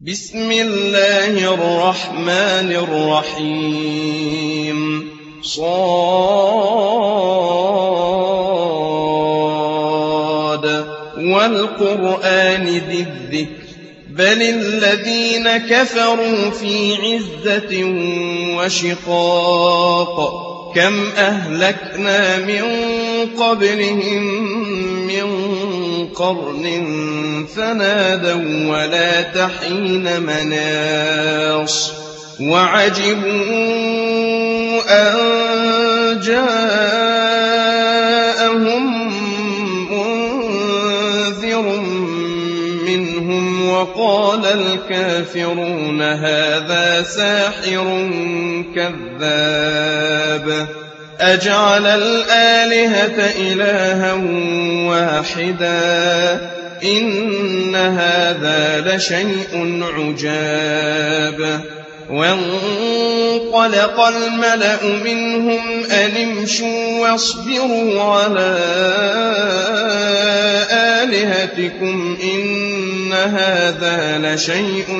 بسم الله الرحمن الرحيم صاد والقرآن ذي الذكر بل الذين كفروا في عزة وشقاق كم أهلكنا من قبلهم من قرن فنادوا ولا تحين مناص وعجبوا أن جاءهم منذر منهم وقال الكافرون هذا ساحر كذاب أجعل الآلهة إلها واحدا إن هذا لشيء عجاب وانطلق الملأ منهم أن امشوا واصبروا على آلهتكم إن هذا لشيء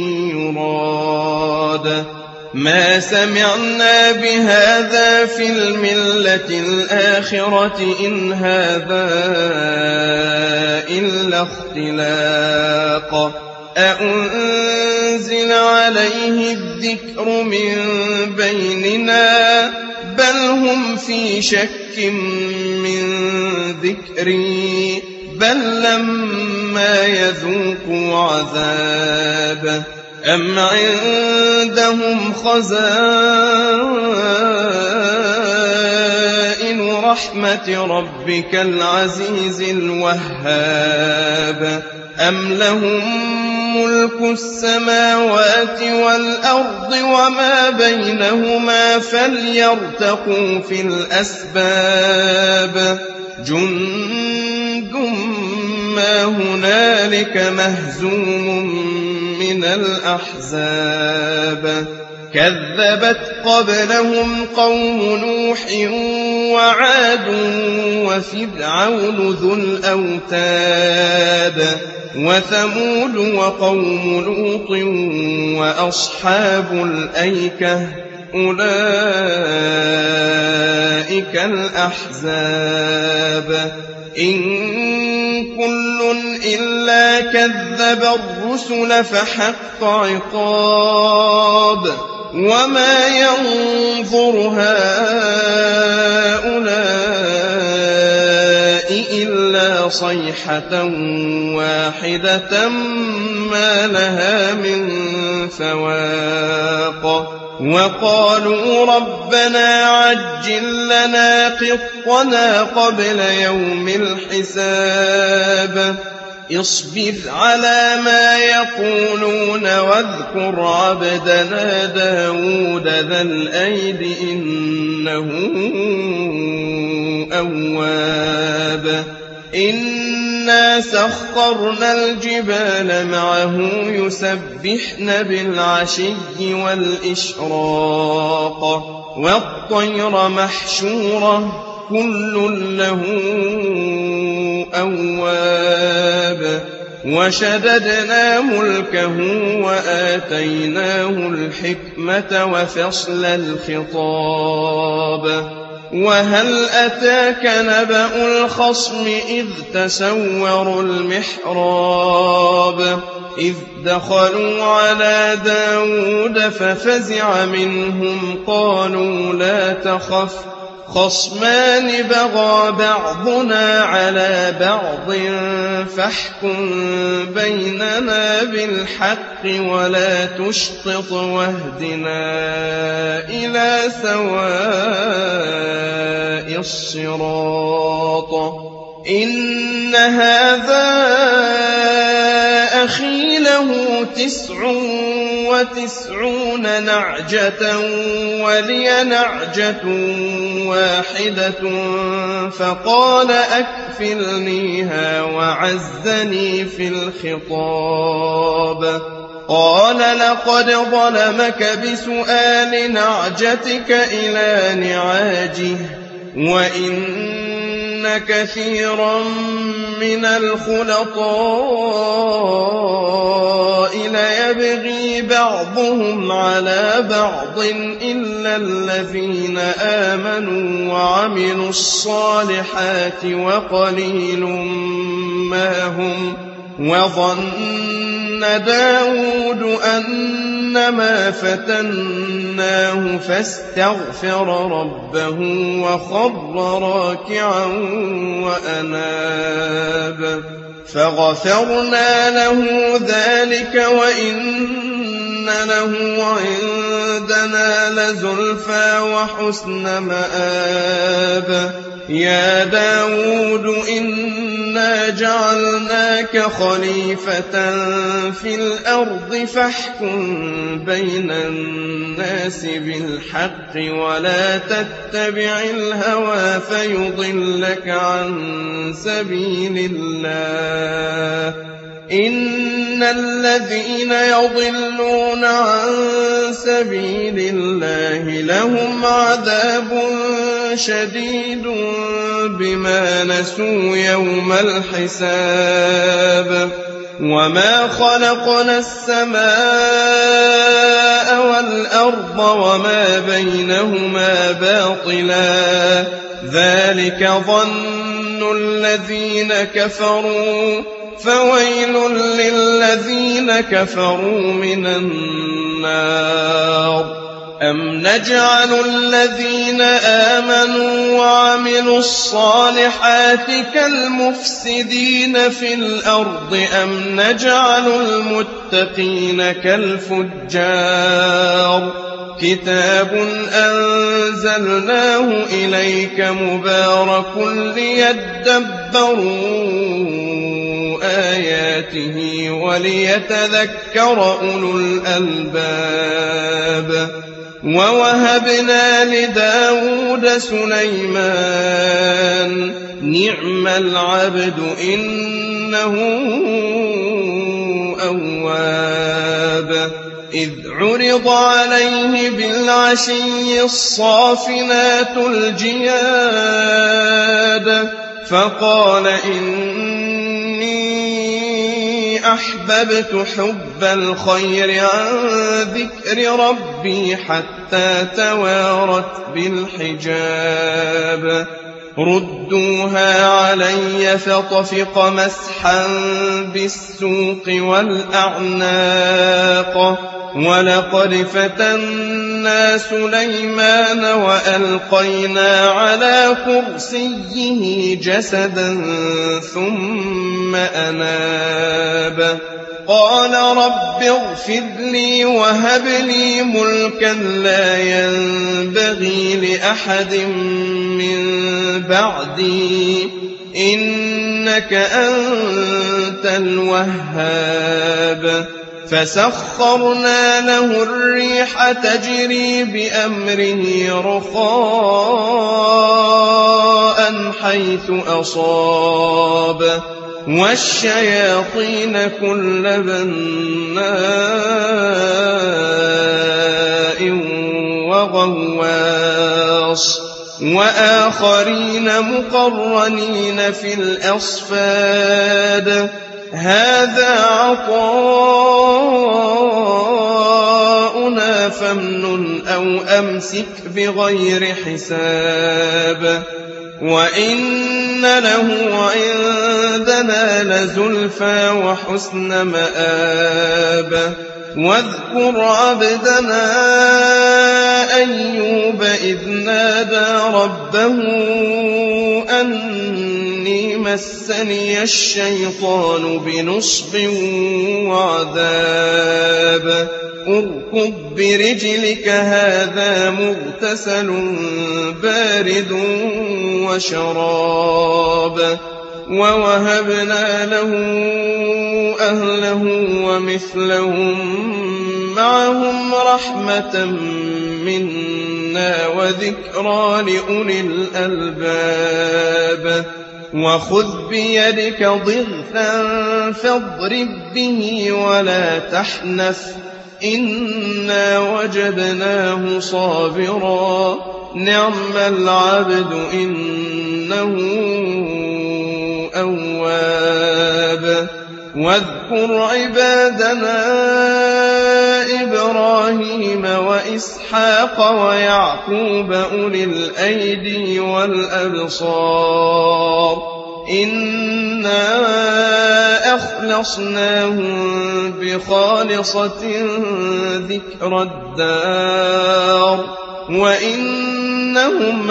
يراد ما سمعنا بهذا في الملة الآخرة إن هذا إلا اختلاق أأنزل عليه الذكر من بيننا بل هم في شك من ذكري بل لما يذوقوا عذاب أم عندهم خزائن رحمة ربك العزيز الوهاب أم لهم ملك السماوات والأرض وما بينهما فليرتقوا في الأسباب جند ما هنالك مهزوم من الأحزاب كذبت قبلهم قوم نوح وعاد وفرعون ذو الأوتاد وثمود وقوم لوط وأصحاب الأيكة أولئك الأحزاب إن كل إلا كذب الرسل فحق عقاب وما ينظر هؤلاء إلا صيحة واحدة ما لها من فواق وقالوا ربنا عجل لنا قطنا قبل يوم الحساب اصبر على ما يقولون واذكر عبدنا داود ذا الأيد إنه أواب إنا سخرنا الجبال معه يسبحن بالعشي والإشراق والطير محشورة كل له أواب وشددنا ملكه وآتيناه الحكمة وفصل الخطاب وهل أتاك نبأ الخصم إذ تسوروا المحراب إذ دخلوا على داود ففزع منهم قالوا لا تخف خصمان بغى بعضنا على بعض فاحكم بيننا بالحق ولا تشطط واهدنا إلى سواء الصراط إن هذا أخي له 99 نعجة ولي نعجة واحدة فقال أكفلنيها وعزني في الخطاب قال لقد ظلمك بسؤال نعجتك إلى نعاجه وإن كثيرا من الخلطاء ليبغون يبغي بعضهم على بعض إلا الذين آمنوا وعملوا الصالحات وقليل ما هم. وظن داود أنما فتناه فاستغفر ربه وخر راكعا وأناب فغفرنا له ذلك وإن له عندنا لزلفى وحسن مآب. يا داود إنا جعلناك خليفة في الأرض فاحكم بين الناس بالحق ولا تتبع الهوى فيضلك عن سبيل الله. إن الذين يضلون عن سبيل الله لهم عذاب شديد بما نسوا يوم الحساب. وما خلقنا السماء والأرض وما بينهما باطلا ذلك ظن الذين كفروا فويل للذين كفروا من النار. أم نجعل الذين آمنوا وعملوا الصالحات كالمفسدين في الأرض أم نجعل المتقين كالفجار. كتاب أنزلناه إليك مبارك ليدبروا آياته وليتذكر أولو الألباب. ووهبنا لداود سليمان نعم العبد إنه أواب. إذ عرض عليه بالعشي الصافنات الجياد فقال إني أحببت حب الخير عن ذكر ربي حتى توارت بالحجاب. ردوها علي فطفق مسحا بالسوق والأعناق. ولقد فتنا سليمان وألقينا على كرسيه جسدا ثم أناب. قال رب اغفر لي وهب لي ملكا لا ينبغي لأحد من بعدي إنك أنت الوهاب. فسخرنا له الريح تجري بأمره رخاء حيث أصاب والشياطين كل بناء وغواص وآخرين مقرنين في الأصفاد. هذا عطاؤنا فامنن أو أمسك بغير حساب. وإن له عندنا لزلفى وحسن مآب. واذكر عبدنا أيوب إذ نادى ربه أني مسني الشيطان بنصب وعذاب. اركض برجلك هذا مغتسل بارد وشراب. ووهبنا له أهله ومثلهم معهم رحمة منا وذكرى لأولي الألباب. وخذ بيدك ضغثا فاضرب به ولا تحنث إنا وجدناه صابرا نعم العبد إنه أواب. واذكر عبادنا وإبراهيم وإسحاق ويعقوب أولي الأيدي والأبصار إنا أخلصناهم بخالصة ذكر الدار وإنهم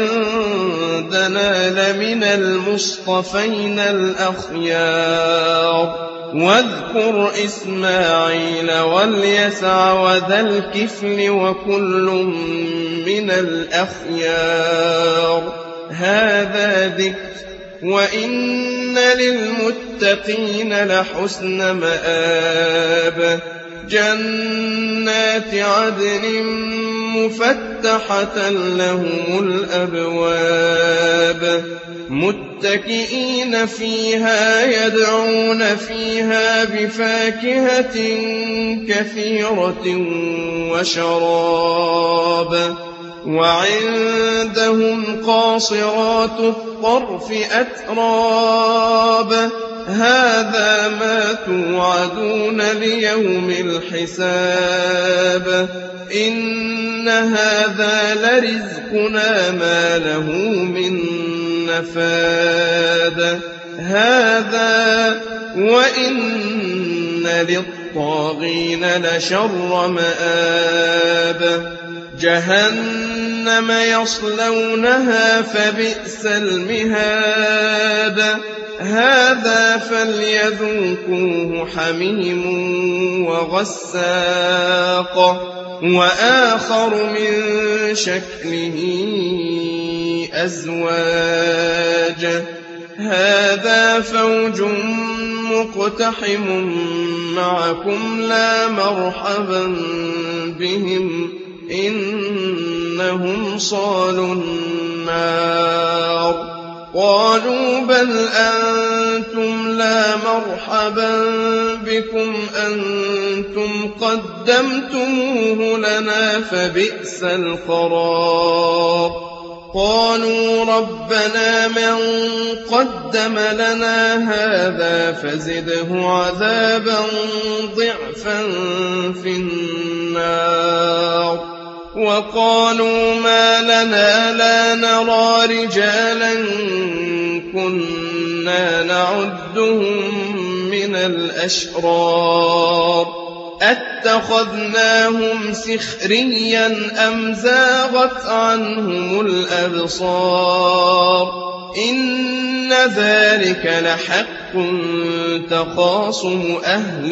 عندنا لمن المصطفين الأخيار واذكر إسماعيل واليسع وذا الكفل وكل من الأخيار هذا ذكر وإن للمتقين لحسن مآب جنات عدن مفتحة لهم الأبواب متكئين فيها يدعون فيها بفاكهة كثيرة وشراب وعندهم قاصرات الطرف أتراب هذا ما توعدون ليوم الحساب إن هذا لرزقنا ما له من نفاد هذا وإن للطاغين لشر مآب جهنم يصلونها فبئس المهاد هذا فليذوقوه حميم وغساق وآخر من شكله أزواج هذا فوج مقتحم معكم لا مرحبا بهم إنهم صالوا النار قالوا بل أنتم لا مرحبا بكم أنتم قدمتموه لنا فبئس القرار قالوا ربنا من قدم لنا هذا فزده عذابا ضعفا في النار وقالوا ما لنا لا نرى رجالا كنا نعدهم من الأشرار أتخذناهم سخريا أم زاغت عنهم الأبصار إن ذلك لحق تخاصم أهل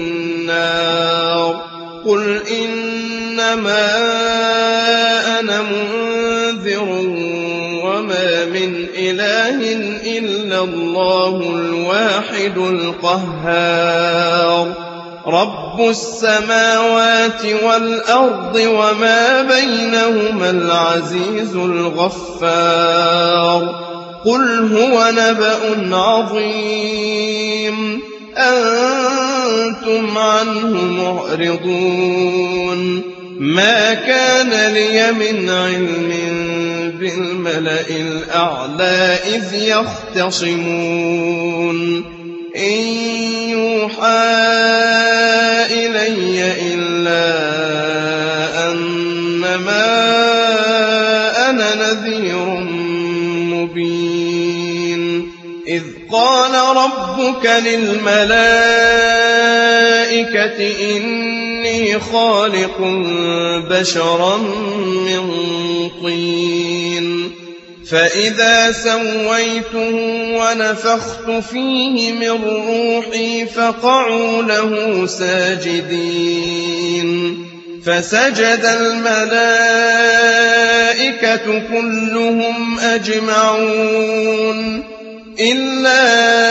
النار قل إنما أنا منذر وما من إله إلا الله الواحد القهار رب السماوات والأرض وما بينهما العزيز الغفار قل هو نبأ عظيم أنتم عنه معرضون ما كان لي من علم بالملأ الأعلى إذ يختصمون إن يوحى إلي إلا أنما أنا نذير مبين إذ قال ربك للملائكة إني خالق بشرا من طين فإذا سويته ونفخت فيه من روحي فقعوا له ساجدين فسجد الملائكة كلهم أجمعون إلا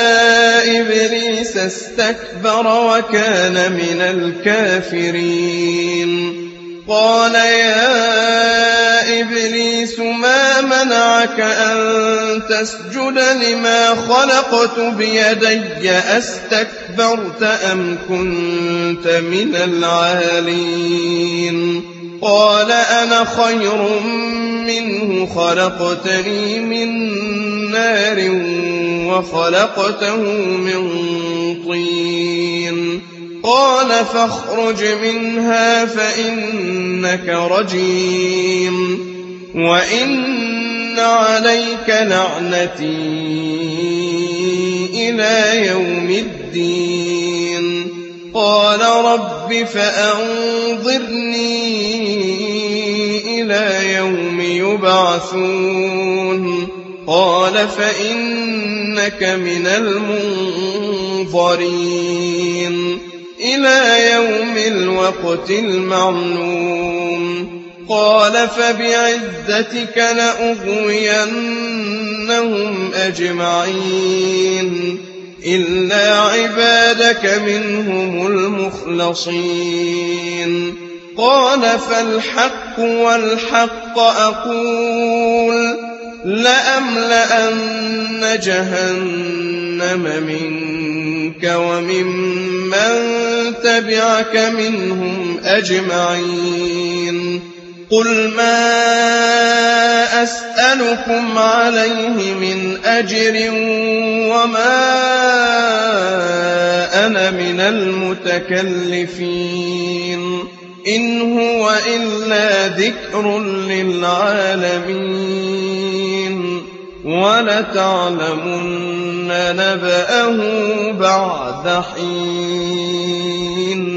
إبليس استكبر وكان من الكافرين قال يا إبليس ما منعك أن تسجد لما خلقت بيدي أستكبرت أم كنت من العالين قال أنا خير منه خلقتني من نار وخلقته من طين قال فاخرج منها فإنك رجيم وإن عليك لعنتي إلى يوم الدين قال رب فأنظرني إلى يوم يبعثون قال فإنك من المنظرين إلى يوم الوقت المعلوم قال فبعزتك لأغوينهم أجمعين إلا عبادك منهم المخلصين قال فالحق والحق أقول لأملأن جهنم منك وممن تبعك منهم أجمعين قل ما أسألكم عليه من أجر وما أنا من المتكلفين إن هو إلا ذكر للعالمين ولتعلمن نبأه بعد حين